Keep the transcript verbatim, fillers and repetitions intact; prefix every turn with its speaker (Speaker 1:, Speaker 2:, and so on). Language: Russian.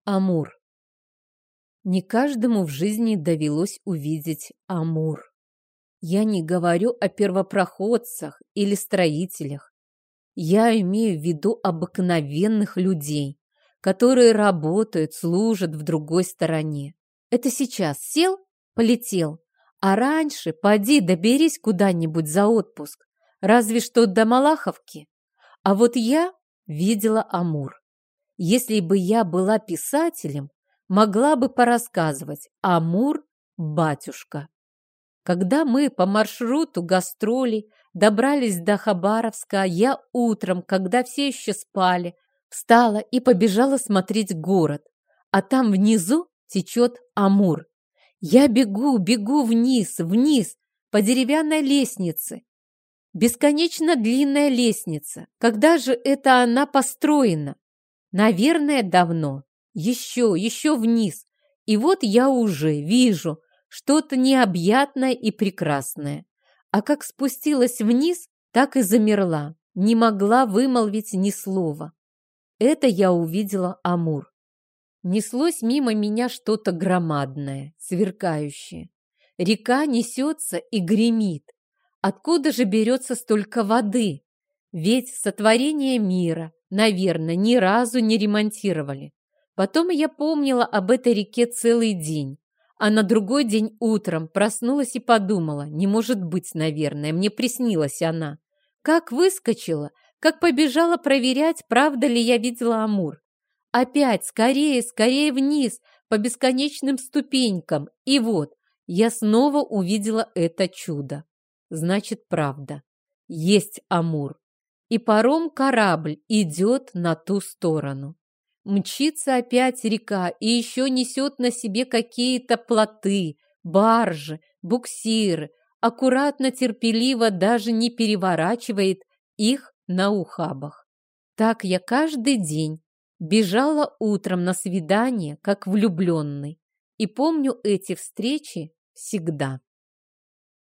Speaker 1: Амур. Не каждому в жизни довелось увидеть Амур. Я не говорю о первопроходцах или строителях. Я имею в виду обыкновенных людей, которые работают, служат в другой стороне. Это сейчас сел, полетел, а раньше поди доберись куда-нибудь за отпуск, разве что до Малаховки. А вот я видела Амур. Если бы я была писателем, могла бы порассказывать Амур, батюшка. Когда мы по маршруту гастролей добрались до Хабаровска, я утром, когда все еще спали, встала и побежала смотреть город, а там внизу течет Амур. Я бегу, бегу вниз, вниз, по деревянной лестнице. Бесконечно длинная лестница. Когда же это она построена? Наверное, давно. Еще, еще вниз. И вот я уже вижу что-то необъятное и прекрасное. А как спустилась вниз, так и замерла. Не могла вымолвить ни слова. Это я увидела Амур. Неслось мимо меня что-то громадное, сверкающее. Река несется и гремит. Откуда же берется столько воды? Ведь сотворение мира, наверное, ни разу не ремонтировали. Потом я помнила об этой реке целый день, а на другой день утром проснулась и подумала, не может быть, наверное, мне приснилась она. Как выскочила, как побежала проверять, правда ли я видела Амур. Опять скорее, скорее вниз, по бесконечным ступенькам, и вот я снова увидела это чудо. Значит, правда, есть Амур. И паром-корабль идет на ту сторону. Мчится опять река и еще несет на себе какие-то плоты, баржи, буксиры, аккуратно, терпеливо, даже не переворачивает их на ухабах. Так я каждый день бежала утром на свидание, как влюбленный, и помню эти встречи всегда.